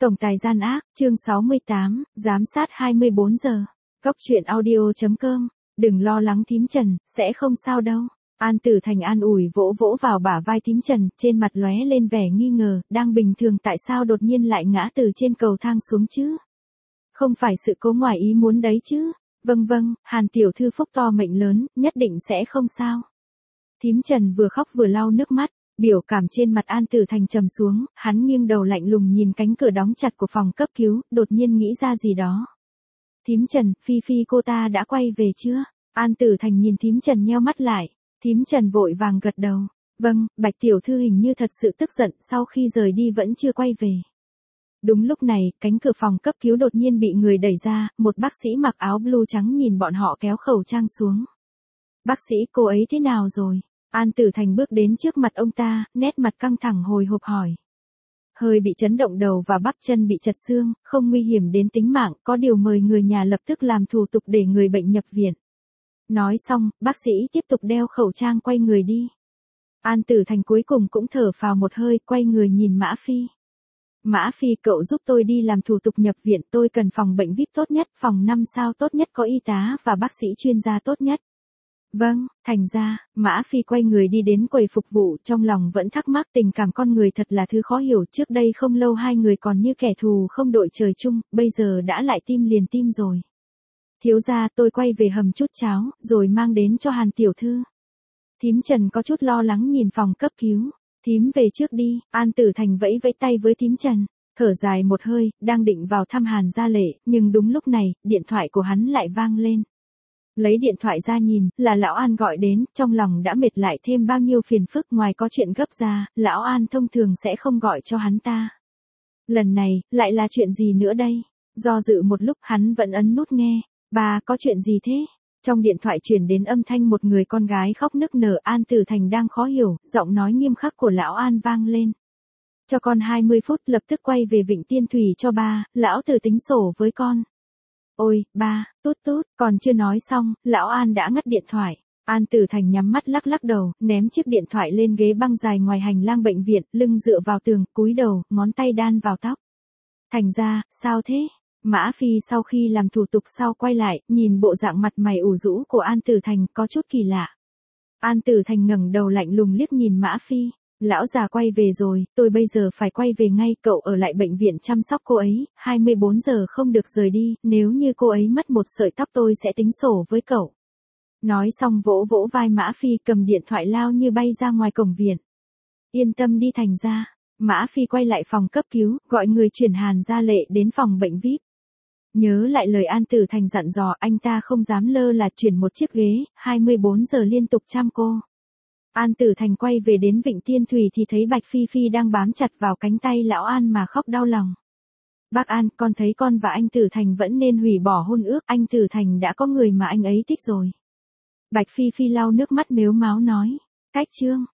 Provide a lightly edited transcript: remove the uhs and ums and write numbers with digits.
Tổng tài gian ác, chương 68, giám sát 24 giờ. Cốc truyện audio.com. Đừng lo lắng thím Trần, sẽ không sao đâu. An Tử Thành an ủi vỗ vỗ vào bả vai thím Trần, trên mặt lóe lên vẻ nghi ngờ, đang bình thường tại sao đột nhiên lại ngã từ trên cầu thang xuống chứ? Không phải sự cố ngoài ý muốn đấy chứ? Vâng, Hàn tiểu thư phúc to mệnh lớn, nhất định sẽ không sao. Thím Trần vừa khóc vừa lau nước mắt. Biểu cảm trên mặt An Tử Thành trầm xuống, hắn nghiêng đầu lạnh lùng nhìn cánh cửa đóng chặt của phòng cấp cứu, đột nhiên nghĩ ra gì đó. Thím Trần, Phi Phi cô ta đã quay về chưa? An Tử Thành nhìn thím Trần nheo mắt lại. Thím Trần vội vàng gật đầu. Vâng, Bạch tiểu thư hình như thật sự tức giận, sau khi rời đi vẫn chưa quay về. Đúng lúc này, cánh cửa phòng cấp cứu đột nhiên bị người đẩy ra, một bác sĩ mặc áo blue trắng nhìn bọn họ kéo khẩu trang xuống. Bác sĩ, cô ấy thế nào rồi? An Tử Thành bước đến trước mặt ông ta, nét mặt căng thẳng hồi hộp hỏi. Hơi bị chấn động đầu và bắp chân bị chật xương, không nguy hiểm đến tính mạng, có điều mời người nhà lập tức làm thủ tục để người bệnh nhập viện. Nói xong, bác sĩ tiếp tục đeo khẩu trang quay người đi. An Tử Thành cuối cùng cũng thở phào một hơi, quay người nhìn Mã Phi. Mã Phi, cậu giúp tôi đi làm thủ tục nhập viện, tôi cần phòng bệnh VIP tốt nhất, phòng 5 sao tốt nhất, có y tá và bác sĩ chuyên gia tốt nhất. Vâng, thành ra, Mã Phi quay người đi đến quầy phục vụ, trong lòng vẫn thắc mắc tình cảm con người thật là thứ khó hiểu, trước đây không lâu hai người còn như kẻ thù không đội trời chung, bây giờ đã lại tim liền tim rồi. Thiếu gia, tôi quay về hầm chút cháo, rồi mang đến cho Hàn tiểu thư. Thím Trần có chút lo lắng nhìn phòng cấp cứu. Thím về trước đi, An Tử Thành vẫy vẫy tay với thím Trần, thở dài một hơi, đang định vào thăm Hàn Gia Lệ, nhưng đúng lúc này, điện thoại của hắn lại vang lên. Lấy điện thoại ra nhìn, là Lão An gọi đến, trong lòng đã mệt lại thêm bao nhiêu phiền phức, ngoài có chuyện gấp ra, Lão An thông thường sẽ không gọi cho hắn ta. Lần này, lại là chuyện gì nữa đây? Do dự một lúc hắn vẫn ấn nút nghe. Bà, có chuyện gì thế? Trong điện thoại truyền đến âm thanh một người con gái khóc nức nở. An Tử Thành đang khó hiểu, giọng nói nghiêm khắc của Lão An vang lên. Cho con 20 phút lập tức quay về Vịnh Tiên Thủy cho ba, lão tử tính sổ với con. Ôi, ba, tút, còn chưa nói xong, Lão An đã ngắt điện thoại. An Tử Thành nhắm mắt lắc đầu, ném chiếc điện thoại lên ghế băng dài ngoài hành lang bệnh viện, lưng dựa vào tường, cúi đầu, ngón tay đan vào tóc. Thành ra, sao thế? Mã Phi sau khi làm thủ tục sau quay lại, nhìn bộ dạng mặt mày ủ rũ của An Tử Thành có chút kỳ lạ. An Tử Thành ngẩng đầu lạnh lùng liếc nhìn Mã Phi. Lão già quay về rồi, tôi bây giờ phải quay về ngay, cậu ở lại bệnh viện chăm sóc cô ấy, 24 giờ không được rời đi, nếu như cô ấy mất một sợi tóc tôi sẽ tính sổ với cậu. Nói xong vỗ vỗ vai Mã Phi, cầm điện thoại lao như bay ra ngoài cổng viện. Yên tâm đi Thành ra. Mã Phi quay lại phòng cấp cứu, gọi người chuyển Hàn Gia Lệ đến phòng bệnh VIP. Nhớ lại lời An Tử Thành dặn dò, anh ta không dám lơ là chuyển một chiếc ghế, 24 giờ liên tục chăm cô. An Tử Thành quay về đến Vịnh Tiên Thủy thì thấy Bạch Phi Phi đang bám chặt vào cánh tay Lão An mà khóc đau lòng. Bác An, con thấy con và anh Tử Thành vẫn nên hủy bỏ hôn ước, anh Tử Thành đã có người mà anh ấy thích rồi. Bạch Phi Phi lau nước mắt mếu máo nói. Cách chương.